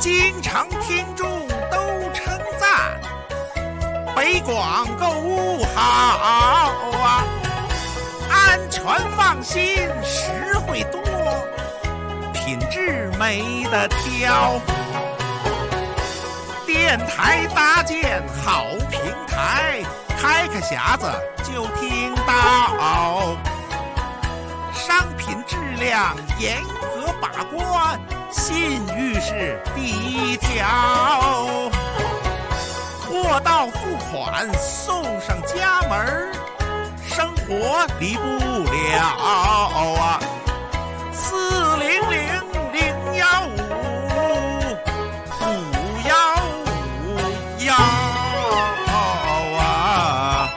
经常听众都称赞，北广购物好啊，安全放心，实惠多，品质没得挑。电台搭建好平台，开个匣子就听到，商品质量严格把关，信誉是第一条。货到付款送上家门，生活离不了啊。400-015-515啊。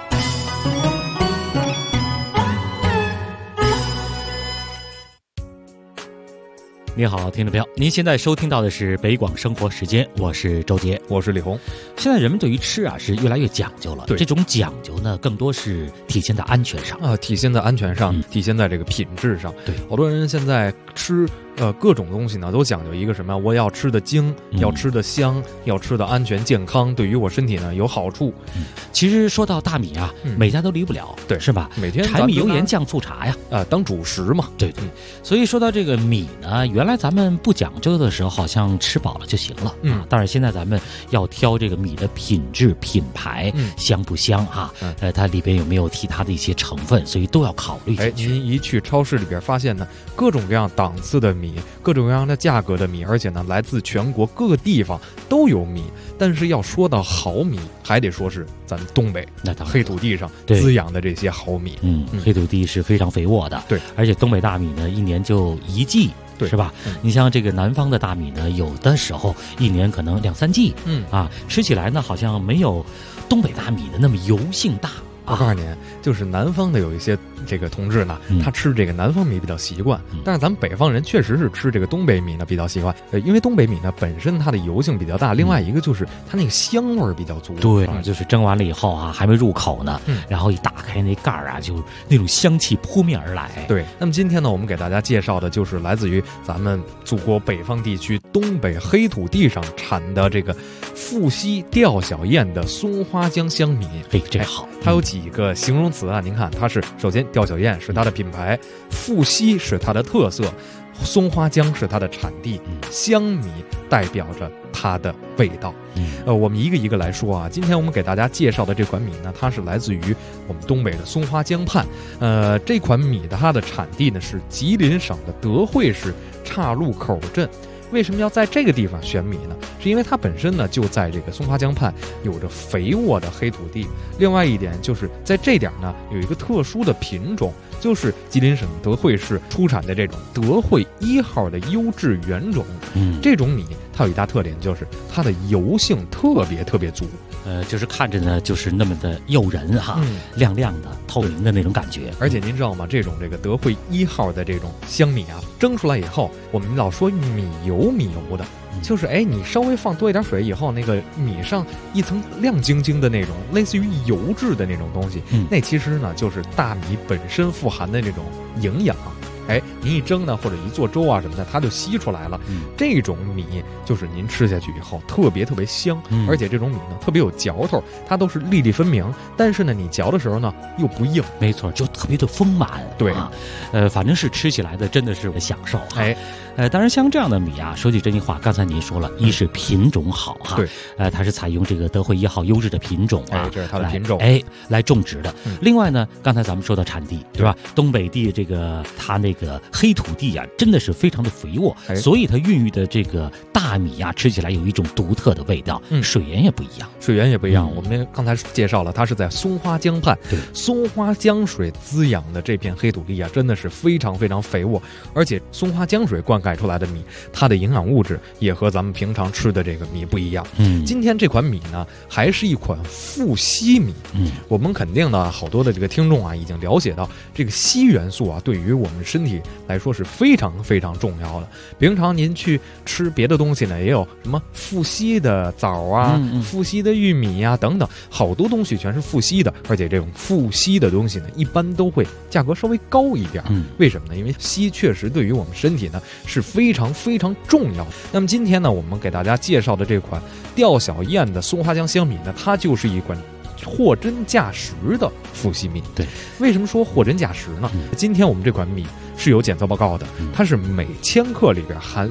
你好，听众朋友，您现在收听到的是北广生活时间，我是周杰， 我是李红。 现在人们对于吃啊是越来越讲究了，这种讲究呢，更多是体现在安全上体现在安全上，体现在这个品质上。 对， 好多人现在吃各种东西呢，都讲究一个什么？我要吃的精，要吃的香，要吃的安全健康，对于我身体呢有好处。 其实说到大米啊，每家都离不了， 对， 是吧？ 每天柴米油盐酱醋茶呀， 当主食嘛。 对对。所以说到这个米呢，原来咱们不讲究的时候，好像吃饱了就行了但是现在咱们要挑这个米的品质、品牌，香不香它里边有没有其他的一些成分，所以都要考虑进去。 您一去超市里边发现呢，各种各样档次的米，各种各样的价格的米，而且呢，来自全国各个地方都有米。但是要说到好米，还得说是咱们东北那黑土地上滋养的这些好米。 黑土地是非常肥沃的。 对， 而且东北大米呢，一年就一季。是吧？你像这个南方的大米呢，有的时候一年可能2-3季。吃起来呢，好像没有东北大米的那么油性大。 我告诉您，就是南方的有一些这个同志呢，他吃这个南方米比较习惯，但是咱们北方人确实是吃这个东北米呢比较习惯。因为东北米呢本身它的油性比较大，另外一个就是它那个香味比较足。 对，就是蒸完了以后还没入口呢，然后一打开那盖就那种香气扑面而来。 对，那么今天呢，我们给大家介绍的就是来自于咱们祖国北方地区东北黑土地上产的这个富硒吊小燕的松花江香米。 这好， 它有几个形容词您看，它是首先吊小燕是它的品牌，富硒是它的特色，松花江是它的产地，香米代表着它的味道。我们一个一个来说今天我们给大家介绍的这款米呢，它是来自于我们东北的松花江畔。这款米的它的产地呢是吉林省的德惠市岔路口镇。为什么要在这个地方选米呢？是因为它本身呢就在这个松花江畔，有着肥沃的黑土地。另外一点就是在这点呢有一个特殊的品种，就是吉林省德惠市出产的这种德惠1号的优质原种。这种米它有一大特点，就是它的油性特别足。 就是看着呢就是那么的诱人亮亮的透明的那种感觉。 而且您知道吗，这种这个德惠1号的这种香米蒸出来以后，我们老说米油的，就是你稍微放多一点水以后，那个米上一层亮晶晶的那种类似于油质的那种东西，那其实呢就是大米本身富含的那种营养。您一蒸呢，或者一做粥什么的，它就吸出来了。这种米就是您吃下去以后特别香，而且这种米呢特别有嚼头，它都是粒粒分明。但是呢，你嚼的时候呢又不硬， 没错，就特别的丰满。 对， 反正是吃起来的真的是享受。当然像这样的米说句真心话，刚才您说了，一是品种好对， 它是采用这个德惠1号优质的品种这是它的品种来种植的。另外呢，刚才咱们说到产地，对吧？东北地这个它那个黑土地真的是非常的肥沃，所以它孕育的这个大米吃起来有一种独特的味道。水源也不一样， 我们刚才介绍了，它是在松花江畔，松花江水滋养的这片黑土地真的是非常肥沃，而且松花江水灌溉出来的米，它的营养物质也和咱们平常吃的这个米不一样。今天这款米呢，还是一款富硒米。我们肯定呢，好多的这个听众已经了解到这个硒元素对于我们身体来说是非常非常重要的。平常您去吃别的东西呢，也有什么富硒的枣啊、富硒的玉米啊等等，好多东西全是富硒的，而且这种富硒的东西呢，一般都会价格稍微高一点。为什么呢？因为硒确实对于我们身体呢是非常非常重要的。那么今天呢，我们给大家介绍的这款吊小燕的松花江香米呢，它就是一款货真价实的富硒米。 对， 为什么说货真价实呢？今天我们这款米是有检测报告的，它是每千克里边含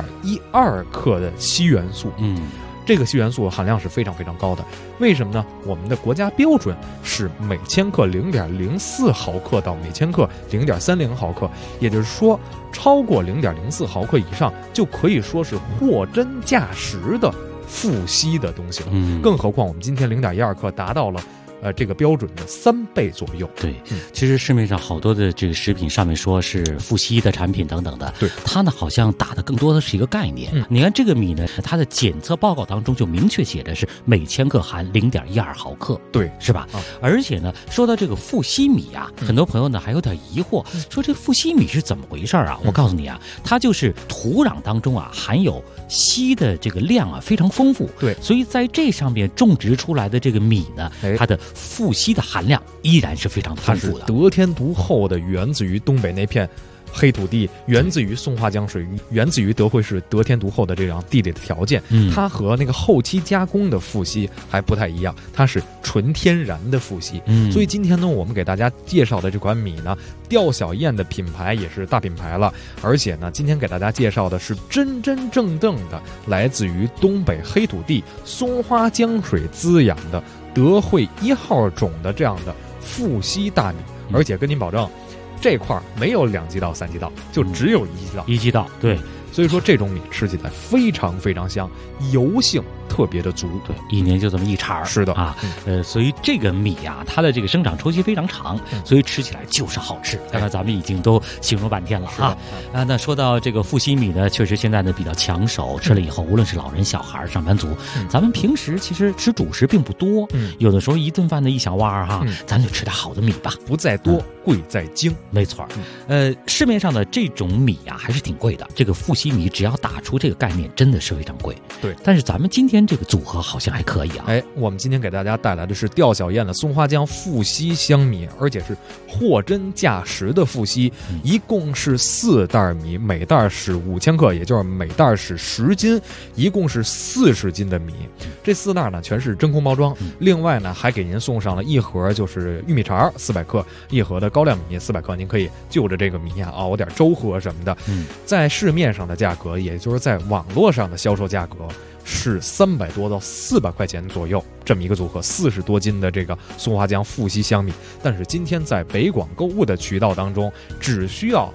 0.12克的硒元素。这个硒元素含量是非常非常高的。为什么呢？我们的国家标准是每千克0.04毫克到每千克0.30毫克，也就是说超过0.04毫克以上就可以说是货真价实的富硒的东西了。更何况我们今天0.12克达到了这个标准的3倍左右。 对，其实市面上好多的这个食品上面说是富硒的产品等等的， 对， 它呢好像打的更多的是一个概念。你看这个米呢，它的检测报告当中就明确写的是每千克含0.12毫克， 对， 是吧？而且呢，说到这个富硒米啊，很多朋友呢还有点疑惑，说这富硒米是怎么回事啊？我告诉你啊，它就是土壤当中啊含有硒的这个量啊非常丰富， 对， 所以在这上面种植出来的这个米呢，它的富硒的含量依然是非常丰富的， 得天独厚的，源自于东北那片黑土地，源自于松花江水域，源自于德惠市得天独厚的这样地理的条件。它和那个后期加工的富硒还不太一样，它是纯天然的富硒。所以今天呢，我们给大家介绍的这款米呢，吊小燕的品牌也是大品牌了，而且呢，今天给大家介绍的是真真正正的来自于东北黑土地松花江水滋养的德惠1号种的这样的富硒大米，而且跟您保证，这块没有2级稻、3级稻，就只有1级稻。 1级稻，对。 所以说这种米吃起来非常非常香，油性特别的足。 对，一年就这么一茬。 是的啊，所以这个米啊，它的这个生长周期非常长，所以吃起来就是好吃。刚才咱们已经都形容半天了啊。那说到这个富硒米呢，确实现在呢比较抢手，吃了以后，无论是老人、小孩、上班族，咱们平时其实吃主食并不多，有的时候一顿饭的一小碗哈，咱就吃点好的米吧， 不在多，贵在精。 没错。市面上的这种米啊还是挺贵的，这个富硒米只要打出这个概念，真的是非常贵。 对， 但是咱们今天这个组合好像还可以啊。 我们今天给大家带来的是吊小燕的松花江富硒香米，而且是货真价实的富硒，一共是4袋米，每袋是5000克，也就是每袋是10斤，一共是40斤的米。这4袋呢全是真空包装，另外呢还给您送上了一盒就是玉米肠400克，一盒的高粱米400克，您可以就着这个米啊熬点粥喝什么的。在市面上的价格，也就是在网络上的销售价格是300多到400块钱左右，这么一个组合，40多斤的这个松花江富硒香米。但是今天在北广购物的渠道当中，只需要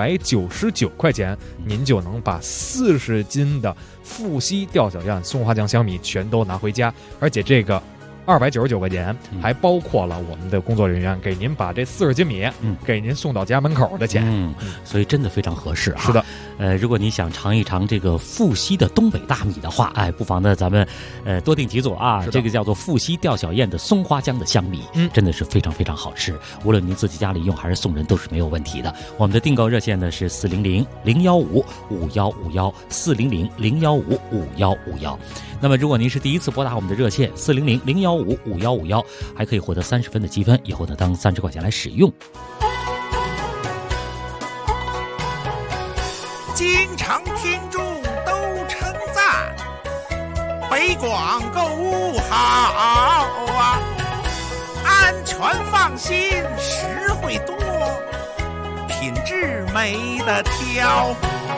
299块钱，您就能把40斤的富硒吊小燕松花江香米全都拿回家，而且这个299块钱还包括了我们的工作人员给您把这40斤米给您送到家门口的钱。 所以真的非常合适啊。 是的。 如果你想尝一尝这个富硒的东北大米的话，不妨呢咱们多订几组啊。这个叫做富硒吊小燕的松花江的香米，真的是非常非常好吃，无论您自己家里用还是送人都是没有问题的。我们的订购热线呢是400-015-5151，400-015-5151。那么如果您是第一次拨打我们的热线400-015-5151，还可以获得30分的积分，以后呢当30块钱来使用。 经常听众都称赞北广购物好啊，安全放心，实惠多，品质没得挑。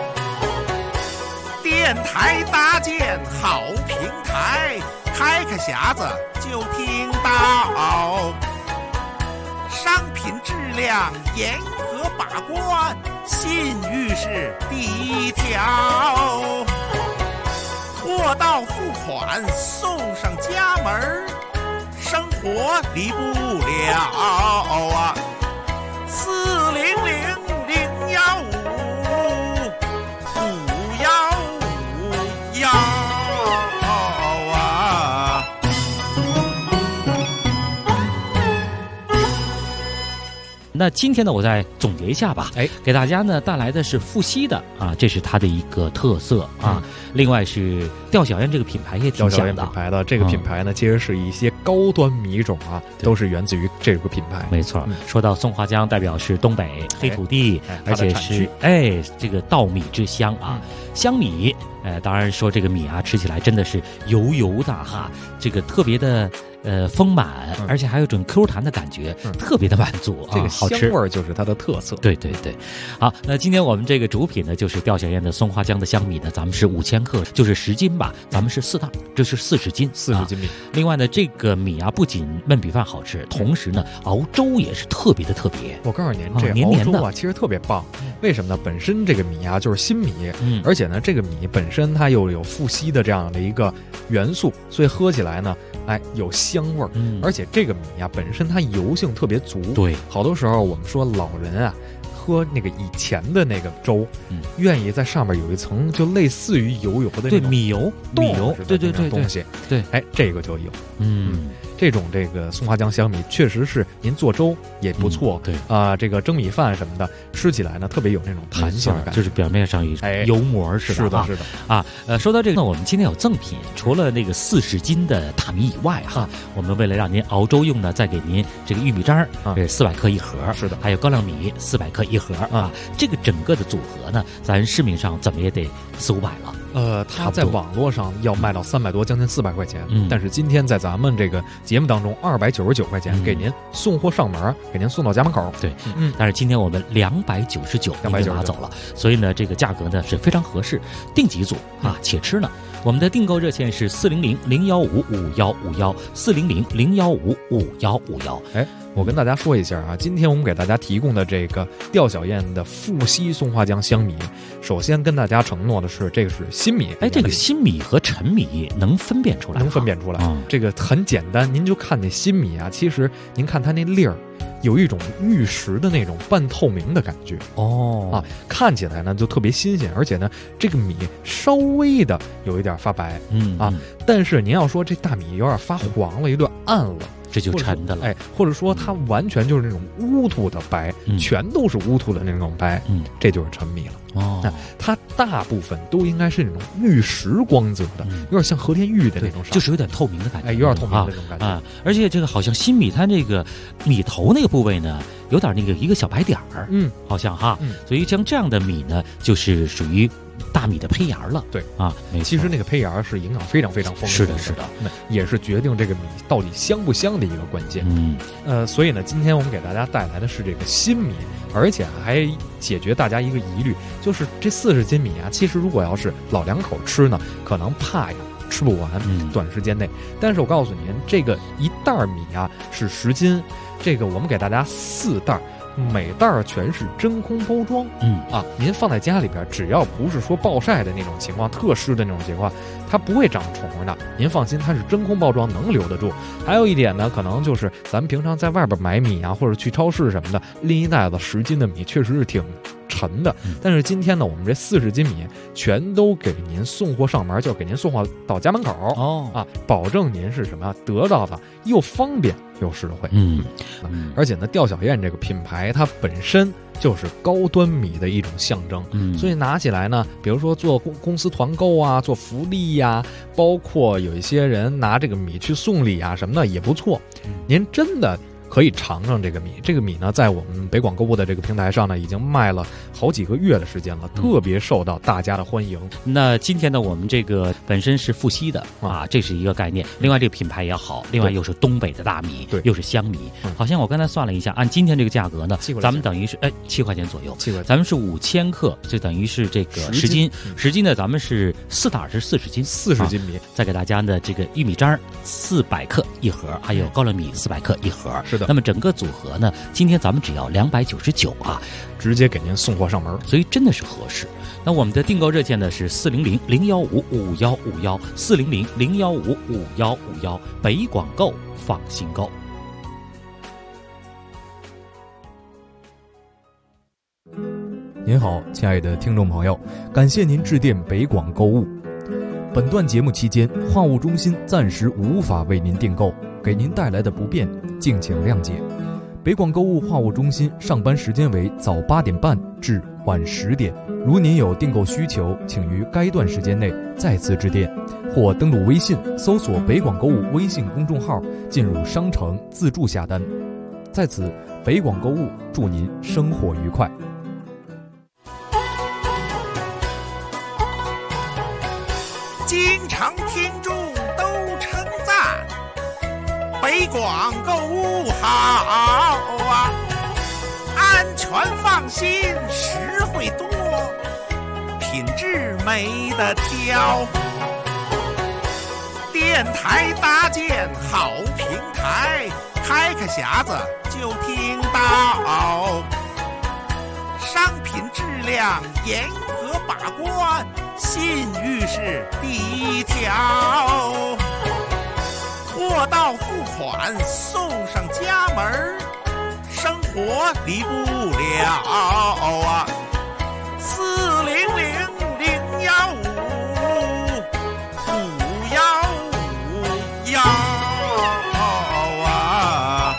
电台搭建好平台，开开匣子就听到，商品质量严格把关，信誉是第一条，货到付款送上家门，生活离不了啊。400-015-5151啊。 那今天呢，我再总结一下吧。给大家呢带来的是富硒的啊，这是它的一个特色啊。另外是钓小燕这个品牌也挺响的。 钓小燕品牌的这个品牌呢，其实是一些高端米种啊，都是源自于这个品牌。 没错，说到松花江，代表是东北黑土地，而且是这个稻米之乡啊，香米。当然说这个米啊，吃起来真的是油油的哈，这个特别的丰满，而且还有种 Q 弹的感觉，特别的满足啊， 这个香味儿就是它的特色。 对对对，好，那今天我们这个主品呢，就是钓小燕的松花江的香米呢，咱们是5000克，就是10斤吧，咱们是4袋，这是40斤 ，40斤米。 另外呢，这个米啊，不仅焖米饭好吃，同时呢，熬粥也是特别的特别。 我告诉您，这熬粥啊，其实特别棒。为什么呢？本身这个米啊就是新米，而且呢，这个米本身它又有富硒的这样的一个元素，所以喝起来呢，有香味儿。而且这个米啊本身它油性特别足。 对， 好多时候我们说老人啊喝那个以前的那个粥，愿意在上面有一层就类似于油的那种米油，对东西。 对， 这个就有。这种这个松花江香米确实是您做粥也不错， 对这个蒸米饭什么的吃起来呢特别有那种弹性感， 就是表面上有油膜似的。 是的啊。说到这个呢，我们今天有赠品，除了那个40斤的大米以外哈，我们为了让您熬粥用呢，再给您这个玉米渣400克一盒， 是的， 还有高粱米400克一盒啊。这个整个的组合呢，咱市面上怎么也得400-500了。 它在网络上要卖到300多，将近400块钱。但是今天在咱们这个节目当中，299块钱给您送货上门，给您送到家门口。 对，但是今天我们299您就拿走了，所以呢，这个价格呢是非常合适，定几组啊，且吃呢。我们的订购热线是400-015-5151，400-015-5151。 我跟大家说一下啊，今天我们给大家提供的这个钓小燕的富硒松花江香米，首先跟大家承诺的是，这个是新米。 这个新米和陈米能分辨出来？ 能分辨出来。这个很简单，您就看那新米啊，其实您看它那粒儿，有一种玉石的那种半透明的感觉看起来呢就特别新鲜，而且呢这个米稍微的有一点发白但是您要说这大米有点发黄了，有点暗了， 这就沉的了。 或者说它完全就是那种乌涂的白，全都是乌涂的那种白，这就是陈米了。它大部分都应该是那种玉石光泽的，有点像和田玉的那种， 就是有点透明的感觉， 有点透明的那种感觉而且这个好像新米它这个米头那个部位呢，有点那个一个小白点儿，好像所以像这样的米呢，就是属于大米的胚芽了。 对没错， 其实那个胚芽是营养非常非常丰富的， 是的， 也是决定这个米到底香不香的一个关键。所以呢，今天我们给大家带来的是这个新米，而且还解决大家一个疑虑，就是这40斤米啊，其实如果要是老两口吃呢，可能怕吃不完，短时间内。但是我告诉您，这个一袋米啊是10斤，这个我们给大家4袋。每袋全是真空包装，您放在家里边，只要不是说暴晒的那种情况，特湿的那种情况，它不会长虫的。您放心，它是真空包装，能留得住。还有一点呢，可能就是咱们平常在外边买米啊，或者去超市什么的，拎一袋子10斤的米，确实是挺沉的。但是今天呢，我们这40斤米全都给您送货上门，就给您送货到家门口保证您是什么得到的又方便又实惠。而且呢，钓小燕这个品牌它本身就是高端米的一种象征，所以拿起来呢，比如说做公司团购啊，做福利呀，包括有一些人拿这个米去送礼啊什么的也不错。您真的可以尝尝这个米。这个米呢，在我们北广购物的这个平台上呢，已经卖了好几个月的时间了，特别受到大家的欢迎。 那今天呢，我们这个本身是富硒的这是一个概念。另外这个品牌也好，另外又是东北的大米，又是香米。好像我刚才算了一下，按今天这个价格呢，咱们等于是7块钱左右。咱们是5000克，就等于是这个10斤。10斤呢，咱们是4袋是40斤 ，40斤米。 再给大家的这个玉米渣400克一盒，还有高粱米400克一盒。 是的。 那么整个组合呢，今天咱们只要299 直接给您送货上门， 所以真的是合适。那我们的订购热线呢是400-015-5151，400-015-5151，北广购放心购。 您好，亲爱的听众朋友，感谢您致电北广购物。本段节目期间，话务中心暂时无法为您订购，给您带来的不便，敬请谅解。 北广购物话务中心上班时间为早8点半至晚10点。如您有订购需求，请于该段时间内再次致电，或登录微信搜索北广购物微信公众号，进入商城自助下单。在此，北广购物祝您生活愉快。 经常听众都称赞北广购物好啊，安全放心，实惠多，品质没得挑。电台搭建好平台，开开匣子就听到，商品质量严格把关，信誉是第一条。货到付款送上家门，生活离不了啊！400-015-515啊！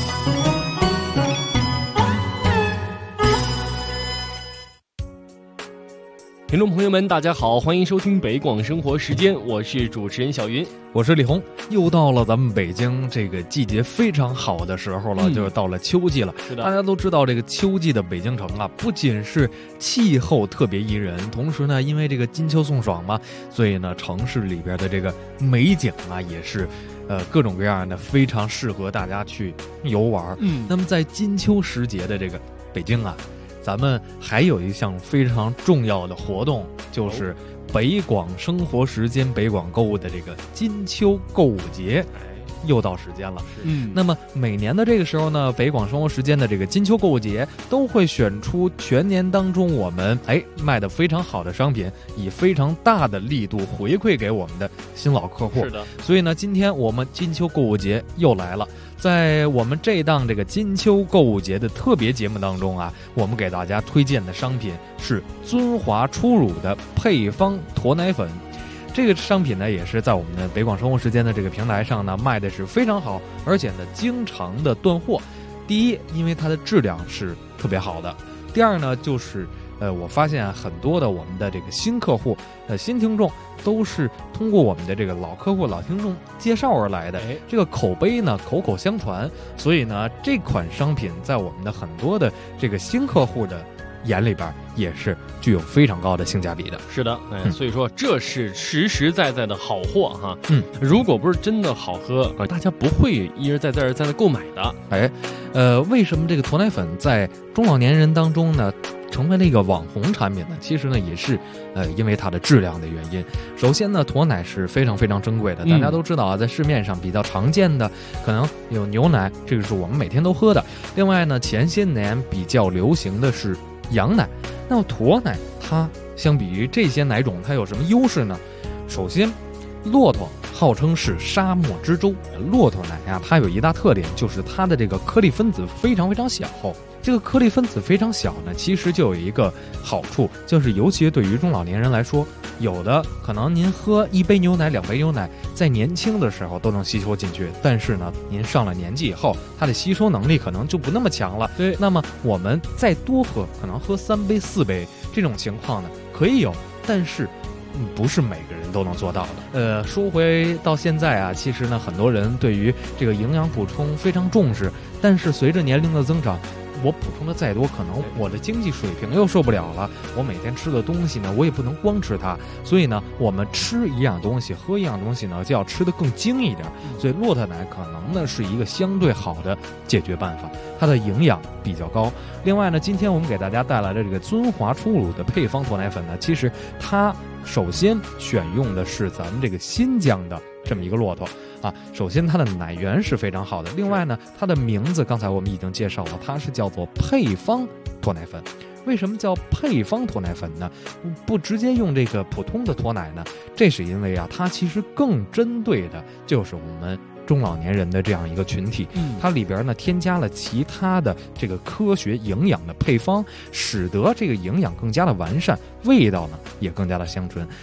听众朋友们，大家好，欢迎收听北广生活时间，我是主持人小云， 我是李红。又到了咱们北京这个季节非常好的时候了，就是到了秋季了。 是的， 大家都知道这个秋季的北京城啊，不仅是气候特别宜人，同时呢，因为这个金秋送爽嘛，所以呢，城市里边的这个美景啊，也是各种各样的，非常适合大家去游玩。那么在金秋时节的这个北京啊，咱们还有一项非常重要的活动，就是北广生活时间北广购物的这个金秋购物节又到时间了。那么每年的这个时候呢，北广生活时间的这个金秋购物节都会选出全年当中我们卖的非常好的商品，以非常大的力度回馈给我们的新老客户。 是的， 所以呢，今天我们金秋购物节又来了。在我们这档这个金秋购物节的特别节目当中啊，我们给大家推荐的商品是尊华初乳的配方驼奶粉。这个商品呢，也是在我们的北广生活时间的这个平台上呢卖的是非常好，而且呢经常的断货。第一，因为它的质量是特别好的；第二呢，就是我发现很多的我们的这个新客户、新听众都是通过我们的这个老客户、老听众介绍而来的，这个口碑呢口口相传，所以呢这款商品在我们的很多的这个新客户的眼里边也是具有非常高的性价比的。 是的，所以说这是实实在在的好货哈。如果不是真的好喝，大家不会一而再再而三的购买的。 为什么这个驼奶粉在中老年人当中呢成为了一个网红产品呢？其实呢也是因为它的质量的原因。首先呢，驼奶是非常非常珍贵的，大家都知道啊，在市面上比较常见的可能有牛奶，这个是我们每天都喝的。另外呢，前些年比较流行的是羊奶。那么驼奶它相比于这些奶种，它有什么优势呢？首先，骆驼号称是沙漠之舟，骆驼奶呀，它有一大特点，就是它的这个颗粒分子非常非常小。这个颗粒分子非常小呢，其实就有一个好处，就是尤其对于中老年人来说，有的可能您喝1杯牛奶、2杯牛奶，在年轻的时候都能吸收进去，但是呢，您上了年纪以后，它的吸收能力可能就不那么强了。 对， 那么我们再多喝，可能喝3杯、4杯这种情况呢，可以有，但是不是每个人都能做到的。说回到现在啊，其实呢，很多人对于这个营养补充非常重视，但是随着年龄的增长，我补充的再多，可能我的经济水平又受不了了。我每天吃的东西呢，我也不能光吃它，所以呢，我们吃一样东西、喝一样东西呢，就要吃得更精一点。所以骆驼奶可能呢是一个相对好的解决办法，它的营养比较高。另外呢，今天我们给大家带来的这个尊华初乳的配方驼奶粉呢，其实它首先选用的是咱们这个新疆的这么一个骆驼啊。首先它的奶源是非常好的，另外呢，它的名字刚才我们已经介绍了，它是叫做配方驼奶粉。为什么叫配方驼奶粉呢？不直接用这个普通的驼奶呢？这是因为啊，它其实更针对的就是我们中老年人的这样一个群体，它里边呢添加了其他的这个科学营养的配方，使得这个营养更加的完善，味道呢也更加的香醇。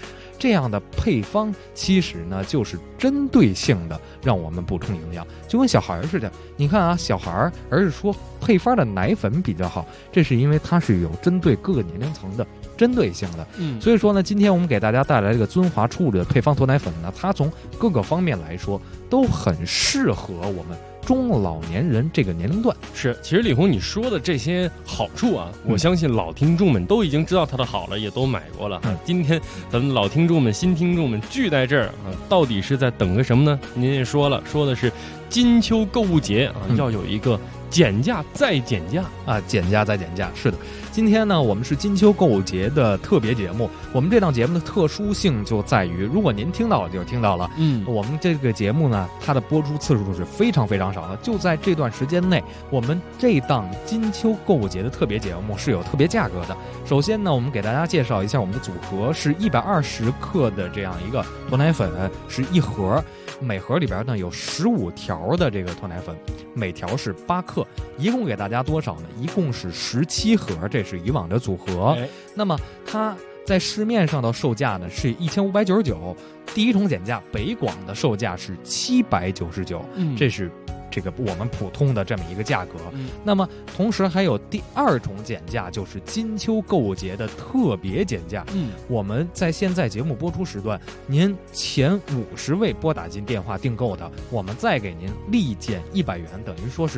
这样的配方其实呢就是针对性的让我们补充营养，就跟小孩似的。你看啊，小孩而是说配方的奶粉比较好，这是因为它是有针对各个年龄层的针对性的。所以说呢，今天我们给大家带来这个尊华初乳的配方脱奶粉呢，它从各个方面来说都很适合我们中老年人这个年龄段。 是，其实李红你说的这些好处啊，我相信老听众们都已经知道它的好了，也都买过了。今天咱们老听众们、新听众们聚在这儿啊，到底是在等个什么呢？您也说了，说的是金秋购物节啊，要有一个减价再减价啊，减价再减价。是的，今天呢，我们是金秋购物节的特别节目。我们这档节目的特殊性就在于，如果您听到了就听到了，我们这个节目呢，它的播出次数是非常非常少的。就在这段时间内，我们这档金秋购物节的特别节目是有特别价格的。首先呢，我们给大家介绍一下我们的组合，是120克的这样一个脱奶粉，是一盒。每盒里边呢有15条的这个脱奶粉，每条是8克，一共给大家多少呢？一共是17盒，这是以往的组合。那么它在市面上的售价呢是1599，第一重减价北广的售价是799，这是这个我们普通的这么一个价格。那么同时还有第二重减价，就是金秋购物节的特别减价。我们在现在节目播出时段，您前50位拨打进电话订购的，我们再给您立减100元，等于说是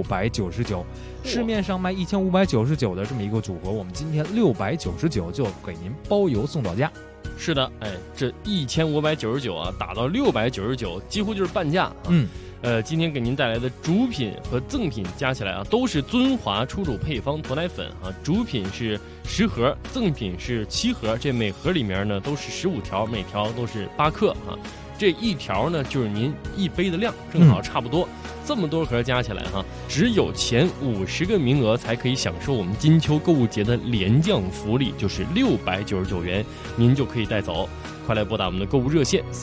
699。市面上卖1599的这么一个组合，我们今天699就给您包邮送到家。 是的，这1599啊，打到699，几乎就是半价。今天给您带来的主品和赠品加起来啊，都是尊华初乳配方脱奶粉啊。主品是10盒，赠品是7盒，这每盒里面呢都是15条，每条都是8克啊。这一条呢就是您一杯的量，正好差不多。这么多盒加起来哈，只有前50个名额才可以享受我们金秋购物节的廉降福利，就是699元，您就可以带走。快来拨打我们的购物热线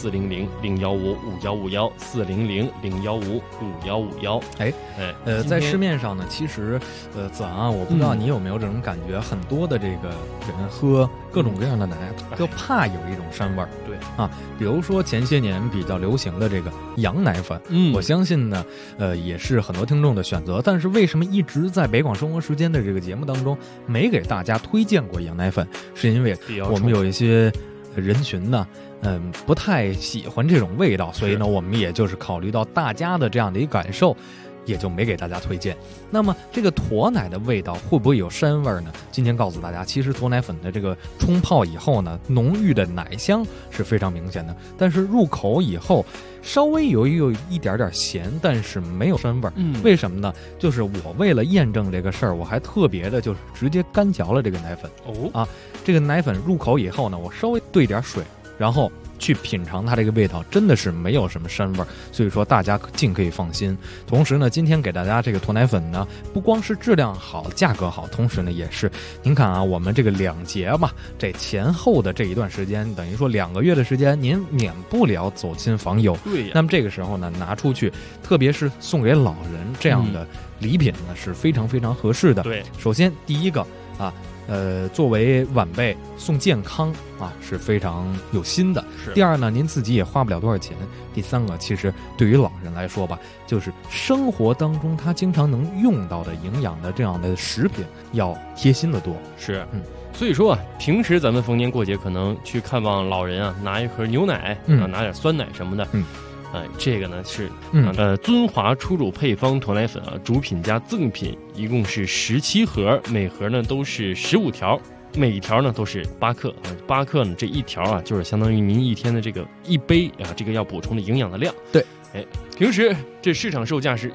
400-015-5151，400-015-5151。在市面上呢，其实子昂啊，我不知道你有没有这种感觉，很多的这个人喝各种各样的奶，都怕有一种膻味儿。 对啊，比如说前些年比较流行的这个羊奶粉，我相信呢，也是很多听众的选择。但是为什么一直在北广生活时间的这个节目当中没给大家推荐过羊奶粉？是因为我们有一些人群呢，不太喜欢这种味道，所以呢，我们也就是考虑到大家的这样的一个感受，也就没给大家推荐。那么这个驼奶的味道会不会有膻味呢？今天告诉大家，其实驼奶粉的这个冲泡以后呢，浓郁的奶香是非常明显的，但是入口以后稍微有一点点咸，但是没有膻味。为什么呢？就是我为了验证这个事儿，我还特别的就是直接干嚼了这个奶粉。这个奶粉入口以后呢，我稍微兑点水，然后去品尝它这个味道，真的是没有什么膻味，所以说大家尽可以放心。同时呢，今天给大家这个驼奶粉呢，不光是质量好、价格好，同时呢也是，您看啊，我们这个2节吧，这前后的这一段时间，等于说2个月的时间，您免不了走亲访友。 对呀。 那么这个时候呢，拿出去，特别是送给老人这样的礼品呢，是非常非常合适的。 对， 首先第一个啊。作为晚辈送健康啊，是非常有心的。第二呢，您自己也花不了多少钱。第三个，其实对于老人来说吧，就是生活当中他经常能用到的营养的这样的食品要贴心的多。 是，所以说啊，平时咱们逢年过节可能去看望老人啊，拿一盒牛奶拿点酸奶什么的。这个呢是尊华初乳配方驼奶粉啊，主品加赠品一共是17盒，每盒呢都是15条，每一条呢都是8克啊，8克呢这一条啊就是相当于您一天的这个一杯啊，这个要补充的营养的量。 对， 平时这市场售价是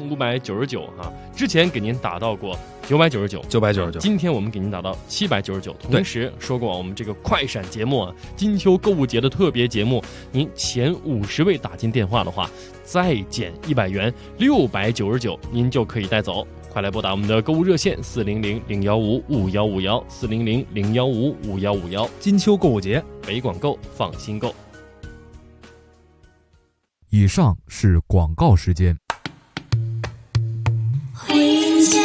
1599啊，之前给您打到过999，今天我们给您打到799。同时说过，我们这个快闪节目啊，金秋购物节的特别节目，您前50位打进电话的话，再减100元，699，您就可以带走。快来拨打我们的购物热线400-015-5151，400-015-5151。 金秋购物节， 北广购，放心购。 以上是广告时间。 回家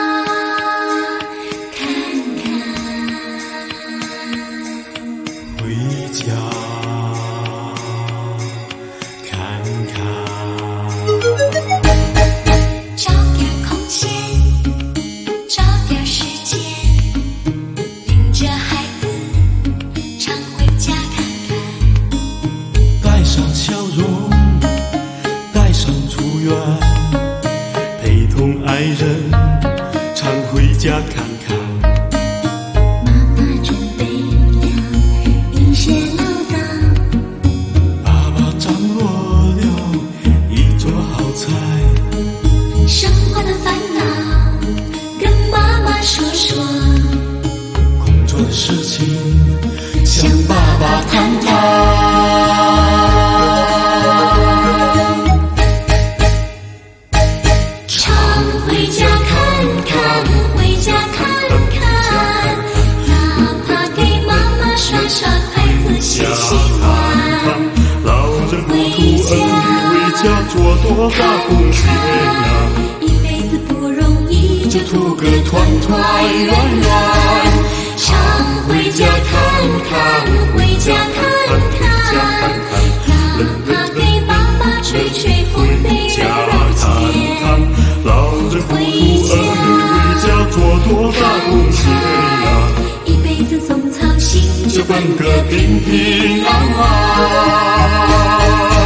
看看，回家看看。 找点空闲，找点时间，领着孩子常回家看看。 带上笑容，带上祝愿，陪同爱人常回家看看。 妈妈准备了一些唠叨， 爸爸张罗了一桌好菜。 生活的烦恼跟妈妈说说， 工作的事情向爸爸谈谈。 常回家看看，回家看看，哪怕给妈妈刷刷筷子洗洗碗。 老人不图儿女为家做多大贡献呀， 一辈子不容易， 就图个团团圆圆。 常回家看看，回家看看，哪怕给爸爸吹吹风，没人了解。 老人不图儿女为家做多大贡献呀， 一辈子总操心， 就奔个平平安安。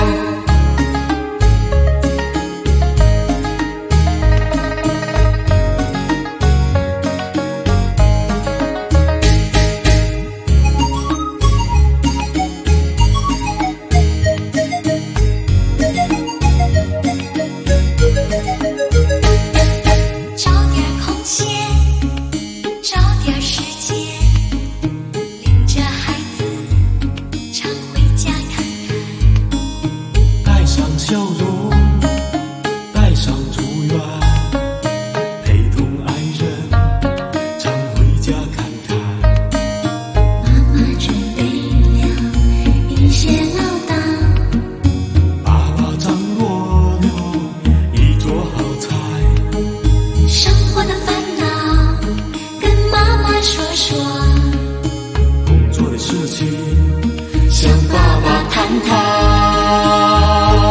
找点空闲，找点时间，领着孩子常回家看看。 带上笑容，带上祝愿，陪同爱人常回家看看。 妈妈准备了一些唠叨， 爸爸张罗了一桌好菜。 生活的烦恼跟妈妈说说， 工作的事情向爸爸谈谈。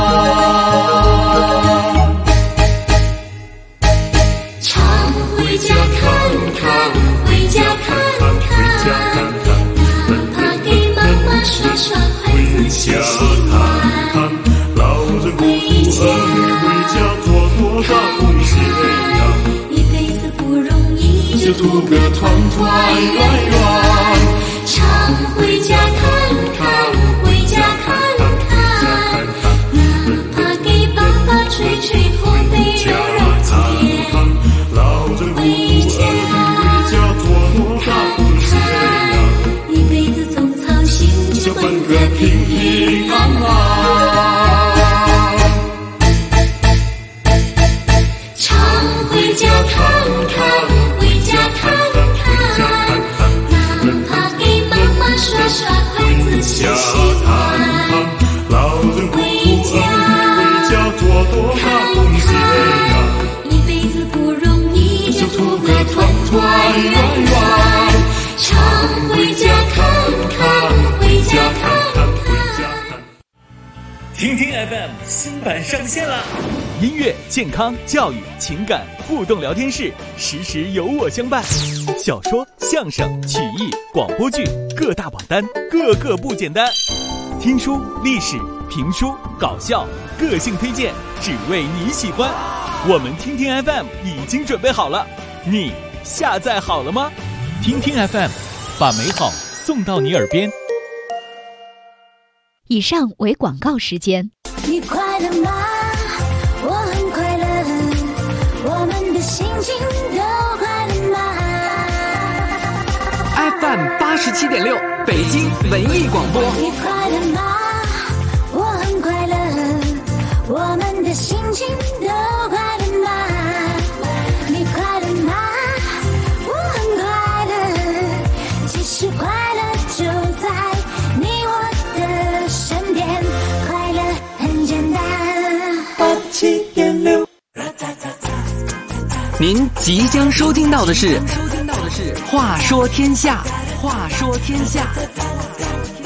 常回家看看，回家看看，哪怕给妈妈刷刷筷子洗洗碗。 老人不图儿女为家做多大贡献呀， 一辈子不容易， 就图个团团圆圆。 常回家看看，回家看看，哪怕给爸爸吹吹风，没人了解。 老人不图儿女为家做多大贡献呀， 一辈子总操心， 就奔个平平安安。 常回家看看，回家看看，哪怕给妈妈刷刷筷子洗洗碗。 老人不图儿女为家做多大贡献呀， 一辈子不容易， 就图个团团圆圆。 常回家看看，回家看看。 听听 FM 新版上线啦！ 音乐、健康、教育、情感互动聊天室，时时有我相伴。小说、相声、曲艺、广播剧，各大榜单，个个不简单。听书、历史、评书、搞笑，个性推荐，只为你喜欢。我们听听 FM 已经准备好了，你下载好了吗？听听 FM， 把美好送到你耳边。 以上为广告时间。 你快乐吗？我很快乐，我们的心情都快乐吗？ FM 87.6，北京文艺广播。 你快乐吗？我很快乐，我们的心情都快乐吗？你快乐吗？我很快乐，其实快乐就在你我的身边，快乐很简单。87.6， 您即将收听到的是《话说天下》，话说天下。